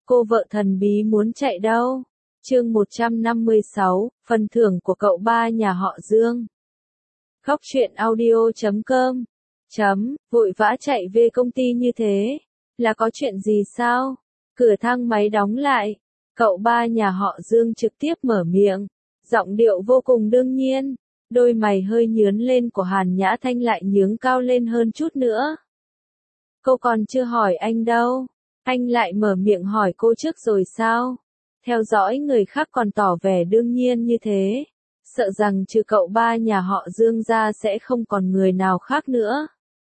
Cô vợ thần bí muốn chạy đâu? Chương 156, phần thưởng của cậu ba nhà họ Dương. Góc truyện audio.com. Vội vã chạy về công ty như thế, là có chuyện gì sao? Cửa thang máy đóng lại, cậu ba nhà họ Dương trực tiếp mở miệng, giọng điệu vô cùng đương nhiên, đôi mày hơi nhướn lên của Hàn Nhã Thanh lại nhướng cao lên hơn chút nữa. Cô còn chưa hỏi anh đâu, anh lại mở miệng hỏi cô trước rồi sao? Theo dõi người khác còn tỏ vẻ đương nhiên như thế, sợ rằng trừ cậu ba nhà họ Dương ra sẽ không còn người nào khác nữa.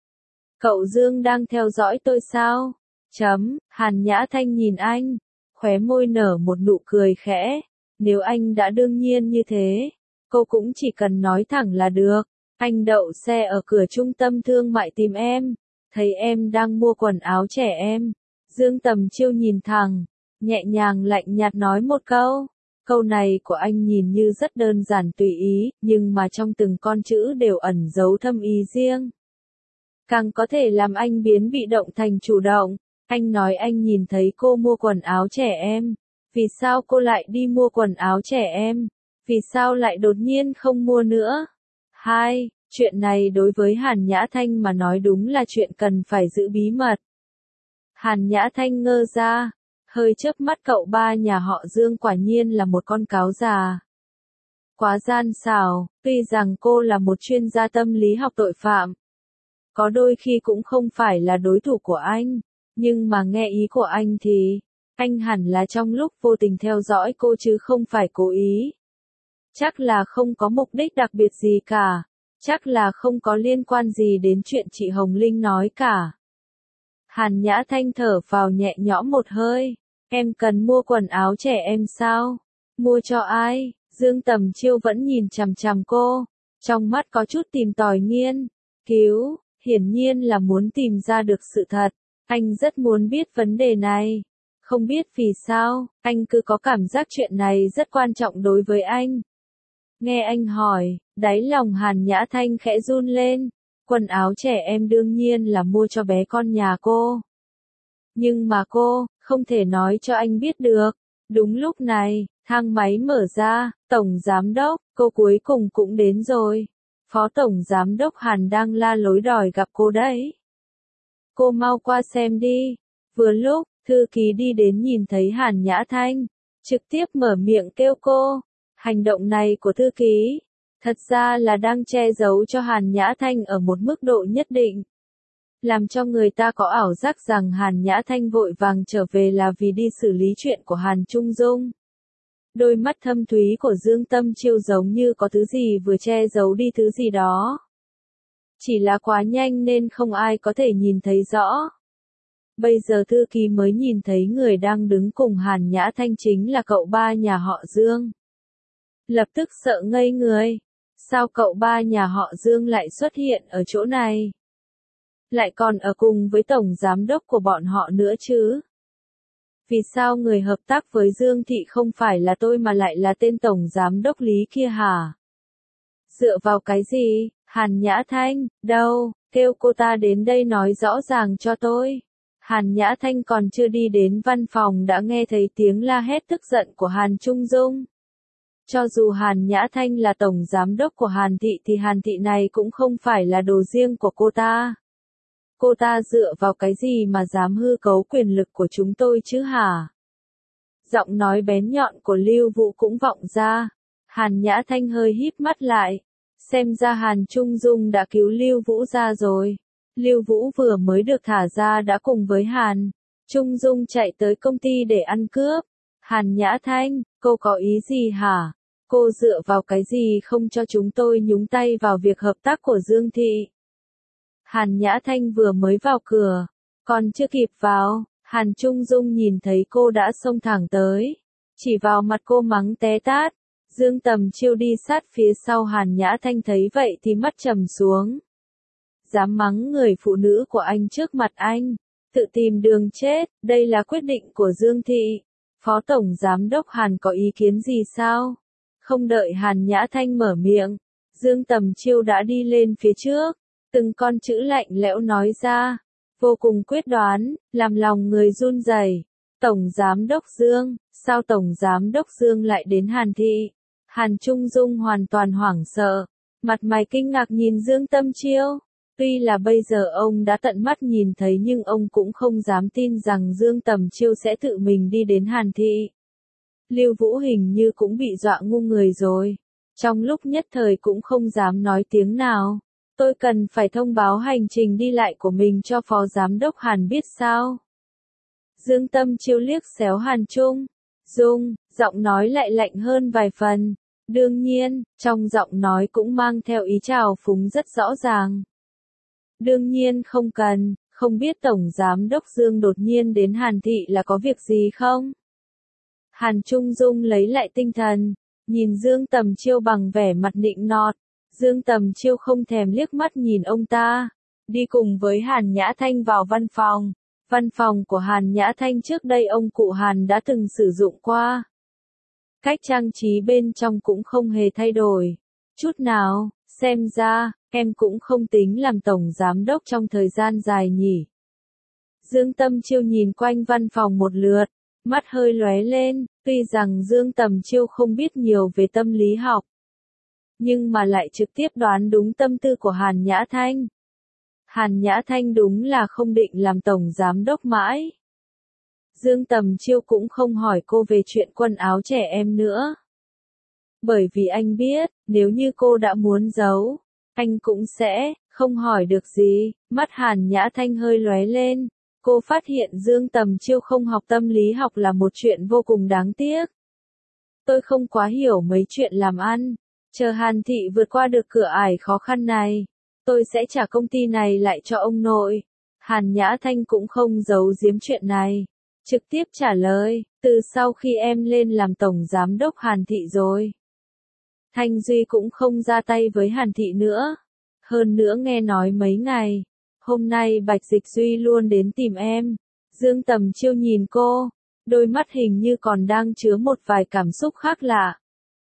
Cậu Dương đang theo dõi tôi sao? Hàn Nhã Thanh nhìn anh, khóe môi nở một nụ cười khẽ, nếu anh đã đương nhiên như thế, cô cũng chỉ cần nói thẳng là được. Anh đậu xe ở cửa trung tâm thương mại tìm em, thấy em đang mua quần áo trẻ em. Dương Tầm Chiêu nhìn thẳng, nhẹ nhàng lạnh nhạt nói một câu. Câu này của anh nhìn như rất đơn giản tùy ý, nhưng mà trong từng con chữ đều ẩn giấu thâm ý riêng. Càng có thể làm anh biến bị động thành chủ động. Anh nói anh nhìn thấy cô mua quần áo trẻ em. Vì sao cô lại đi mua quần áo trẻ em? Vì sao lại đột nhiên không mua nữa? Chuyện này đối với Hàn Nhã Thanh mà nói đúng là chuyện cần phải giữ bí mật. Hàn Nhã Thanh ngơ ra, hơi chớp mắt cậu ba nhà họ Dương quả nhiên là một con cáo già. Quá gian xảo, tuy rằng cô là một chuyên gia tâm lý học tội phạm. Có đôi khi cũng không phải là đối thủ của anh, nhưng mà nghe ý của anh thì, anh hẳn là trong lúc vô tình theo dõi cô chứ không phải cố ý. Chắc là không có mục đích đặc biệt gì cả, chắc là không có liên quan gì đến chuyện chị Hồng Linh nói cả. Hàn Nhã Thanh thở vào nhẹ nhõm một hơi, em cần mua quần áo trẻ em sao? Mua cho ai? Dương Tầm Chiêu vẫn nhìn chằm chằm cô, trong mắt có chút tìm tòi nghiên cứu, hiển nhiên là muốn tìm ra được sự thật. Anh rất muốn biết vấn đề này. Không biết vì sao, anh cứ có cảm giác chuyện này rất quan trọng đối với anh. Nghe anh hỏi, đáy lòng Hàn Nhã Thanh khẽ run lên. Quần áo trẻ em đương nhiên là mua cho bé con nhà cô. Nhưng mà cô, không thể nói cho anh biết được. Đúng lúc này, thang máy mở ra, Tổng Giám Đốc, cô cuối cùng cũng đến rồi. Phó Tổng Giám Đốc Hàn đang la lối đòi gặp cô đấy. Cô mau qua xem đi. Vừa lúc, thư ký đi đến nhìn thấy Hàn Nhã Thanh, trực tiếp mở miệng kêu cô. Hành động này của thư ký, thật ra là đang che giấu cho Hàn Nhã Thanh ở một mức độ nhất định. Làm cho người ta có ảo giác rằng Hàn Nhã Thanh vội vàng trở về là vì đi xử lý chuyện của Hàn Trung Dung. Đôi mắt thâm thúy của Dương Tâm Chiêu giống như có thứ gì vừa che giấu đi thứ gì đó. Chỉ là quá nhanh nên không ai có thể nhìn thấy rõ. Bây giờ thư ký mới nhìn thấy người đang đứng cùng Hàn Nhã Thanh chính là cậu ba nhà họ Dương. Lập tức sợ ngây người. Sao cậu ba nhà họ Dương lại xuất hiện ở chỗ này? Lại còn ở cùng với tổng giám đốc của bọn họ nữa chứ? Vì sao người hợp tác với Dương Thị không phải là tôi mà lại là tên tổng giám đốc Lý kia hả? Dựa vào cái gì? Hàn Nhã Thanh, đâu, kêu cô ta đến đây nói rõ ràng cho tôi. Hàn Nhã Thanh còn chưa đi đến văn phòng đã nghe thấy tiếng la hét tức giận của Hàn Trung Dung. Cho dù Hàn Nhã Thanh là tổng giám đốc của Hàn Thị thì Hàn Thị này cũng không phải là đồ riêng của cô ta. Cô ta dựa vào cái gì mà dám hư cấu quyền lực của chúng tôi chứ hả? Giọng nói bén nhọn của Lưu Vũ cũng vọng ra. Hàn Nhã Thanh hơi híp mắt lại. Xem ra Hàn Trung Dung đã cứu Lưu Vũ ra rồi. Lưu Vũ vừa mới được thả ra đã cùng với Hàn Trung Dung chạy tới công ty để ăn cướp. Hàn Nhã Thanh, cô có ý gì hả? Cô dựa vào cái gì không cho chúng tôi nhúng tay vào việc hợp tác của Dương Thị? Hàn Nhã Thanh vừa mới vào cửa, còn chưa kịp vào, Hàn Trung Dung nhìn thấy cô đã xông thẳng tới, chỉ vào mặt cô mắng té tát. Dương Tầm Chiêu đi sát phía sau Hàn Nhã Thanh thấy vậy thì mắt trầm xuống. Dám mắng người phụ nữ của anh trước mặt anh, tự tìm đường chết, đây là quyết định của Dương Thị. Phó Tổng Giám Đốc Hàn có ý kiến gì sao? Không đợi Hàn Nhã Thanh mở miệng, Dương Tầm Chiêu đã đi lên phía trước, từng con chữ lạnh lẽo nói ra, vô cùng quyết đoán, làm lòng người run rẩy. Tổng Giám đốc Dương, sao Tổng Giám đốc Dương lại đến Hàn Thị? Hàn Trung Dung hoàn toàn hoảng sợ, mặt mày kinh ngạc nhìn Dương Tâm Chiêu. Tuy là bây giờ ông đã tận mắt nhìn thấy nhưng ông cũng không dám tin rằng Dương Tầm Chiêu sẽ tự mình đi đến Hàn Thị. Lưu Vũ hình như cũng bị dọa ngu người rồi. Trong lúc nhất thời cũng không dám nói tiếng nào. Tôi cần phải thông báo hành trình đi lại của mình cho Phó Giám đốc Hàn biết sao? Dương Tâm Chiêu liếc xéo Hàn Trung Dung, giọng nói lại lạnh hơn vài phần. Đương nhiên, trong giọng nói cũng mang theo ý trào phúng rất rõ ràng. Đương nhiên không cần, không biết Tổng Giám đốc Dương đột nhiên đến Hàn Thị là có việc gì không? Hàn Trung Dung lấy lại tinh thần, nhìn Dương Tầm Chiêu bằng vẻ mặt nịnh nọt. Dương Tầm Chiêu không thèm liếc mắt nhìn ông ta, đi cùng với Hàn Nhã Thanh vào văn phòng. Văn phòng của Hàn Nhã Thanh trước đây ông cụ Hàn đã từng sử dụng qua. Cách trang trí bên trong cũng không hề thay đổi chút nào, xem ra, em cũng không tính làm tổng giám đốc trong thời gian dài nhỉ. Dương Tâm Chiêu nhìn quanh văn phòng một lượt, mắt hơi lóe lên, tuy rằng Dương Tầm Chiêu không biết nhiều về tâm lý học, nhưng mà lại trực tiếp đoán đúng tâm tư của Hàn Nhã Thanh. Hàn Nhã Thanh đúng là không định làm tổng giám đốc mãi. Dương Tầm Chiêu cũng không hỏi cô về chuyện quần áo trẻ em nữa. Bởi vì anh biết, nếu như cô đã muốn giấu, anh cũng sẽ không hỏi được gì. Mắt Hàn Nhã Thanh hơi lóe lên, cô phát hiện Dương Tầm Chiêu không học tâm lý học là một chuyện vô cùng đáng tiếc. Tôi không quá hiểu mấy chuyện làm ăn, chờ Hàn Thị vượt qua được cửa ải khó khăn này, tôi sẽ trả công ty này lại cho ông nội. Hàn Nhã Thanh cũng không giấu giếm chuyện này, trực tiếp trả lời, từ sau khi em lên làm tổng giám đốc Hàn Thị rồi, Thanh Duy cũng không ra tay với Hàn Thị nữa. Hơn nữa nghe nói mấy ngày hôm nay Bạch Dịch Duy luôn đến tìm em. Dương Tầm Chiêu nhìn cô, đôi mắt hình như còn đang chứa một vài cảm xúc khác lạ.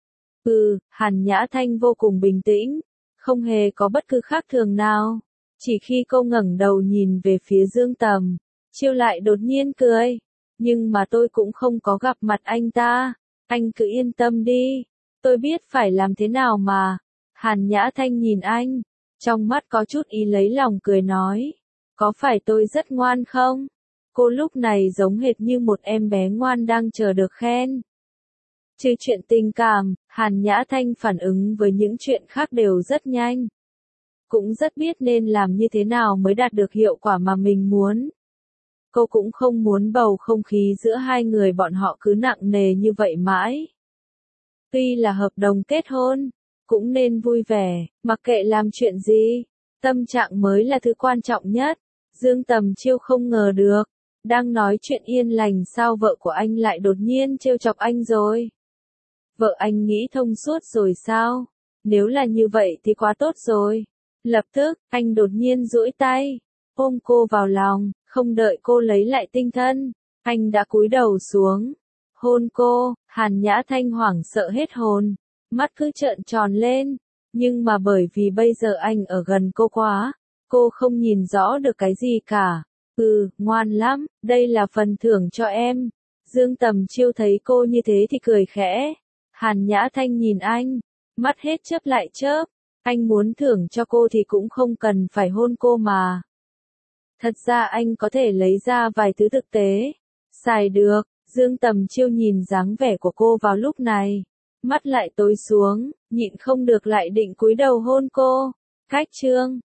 Hàn Nhã Thanh vô cùng bình tĩnh, không hề có bất cứ khác thường nào. Chỉ khi cô ngẩng đầu nhìn về phía Dương Tầm Chiêu lại đột nhiên cười. Nhưng mà tôi cũng không có gặp mặt anh ta, anh cứ yên tâm đi, tôi biết phải làm thế nào mà. Hàn Nhã Thanh nhìn anh, trong mắt có chút ý lấy lòng cười nói, có phải tôi rất ngoan không? Cô lúc này giống hệt như một em bé ngoan đang chờ được khen. Trừ chuyện tình cảm, Hàn Nhã Thanh phản ứng với những chuyện khác đều rất nhanh. Cũng rất biết nên làm như thế nào mới đạt được hiệu quả mà mình muốn. Cô cũng không muốn bầu không khí giữa hai người bọn họ cứ nặng nề như vậy mãi. Tuy là hợp đồng kết hôn, cũng nên vui vẻ, mặc kệ làm chuyện gì, tâm trạng mới là thứ quan trọng nhất. Dương Tầm Chiêu không ngờ được, đang nói chuyện yên lành sao vợ của anh lại đột nhiên trêu chọc anh rồi. Vợ anh nghĩ thông suốt rồi sao? Nếu là như vậy thì quá tốt rồi. Lập tức, anh đột nhiên duỗi tay, ôm cô vào lòng, không đợi cô lấy lại tinh thần, anh đã cúi đầu xuống, hôn cô. Hàn Nhã Thanh hoảng sợ hết hồn, mắt cứ trợn tròn lên, nhưng mà bởi vì bây giờ anh ở gần cô quá, cô không nhìn rõ được cái gì cả. Ngoan lắm, đây là phần thưởng cho em. Dương Tầm Chiêu thấy cô như thế thì cười khẽ. Hàn Nhã Thanh nhìn anh, mắt hết chớp lại chớp, anh muốn thưởng cho cô thì cũng không cần phải hôn cô mà. Thật ra anh có thể lấy ra vài thứ thực tế, xài được. Dương Tầm Chiêu nhìn dáng vẻ của cô vào lúc này, mắt lại tối xuống, nhịn không được lại định cúi đầu hôn cô. Khách trương,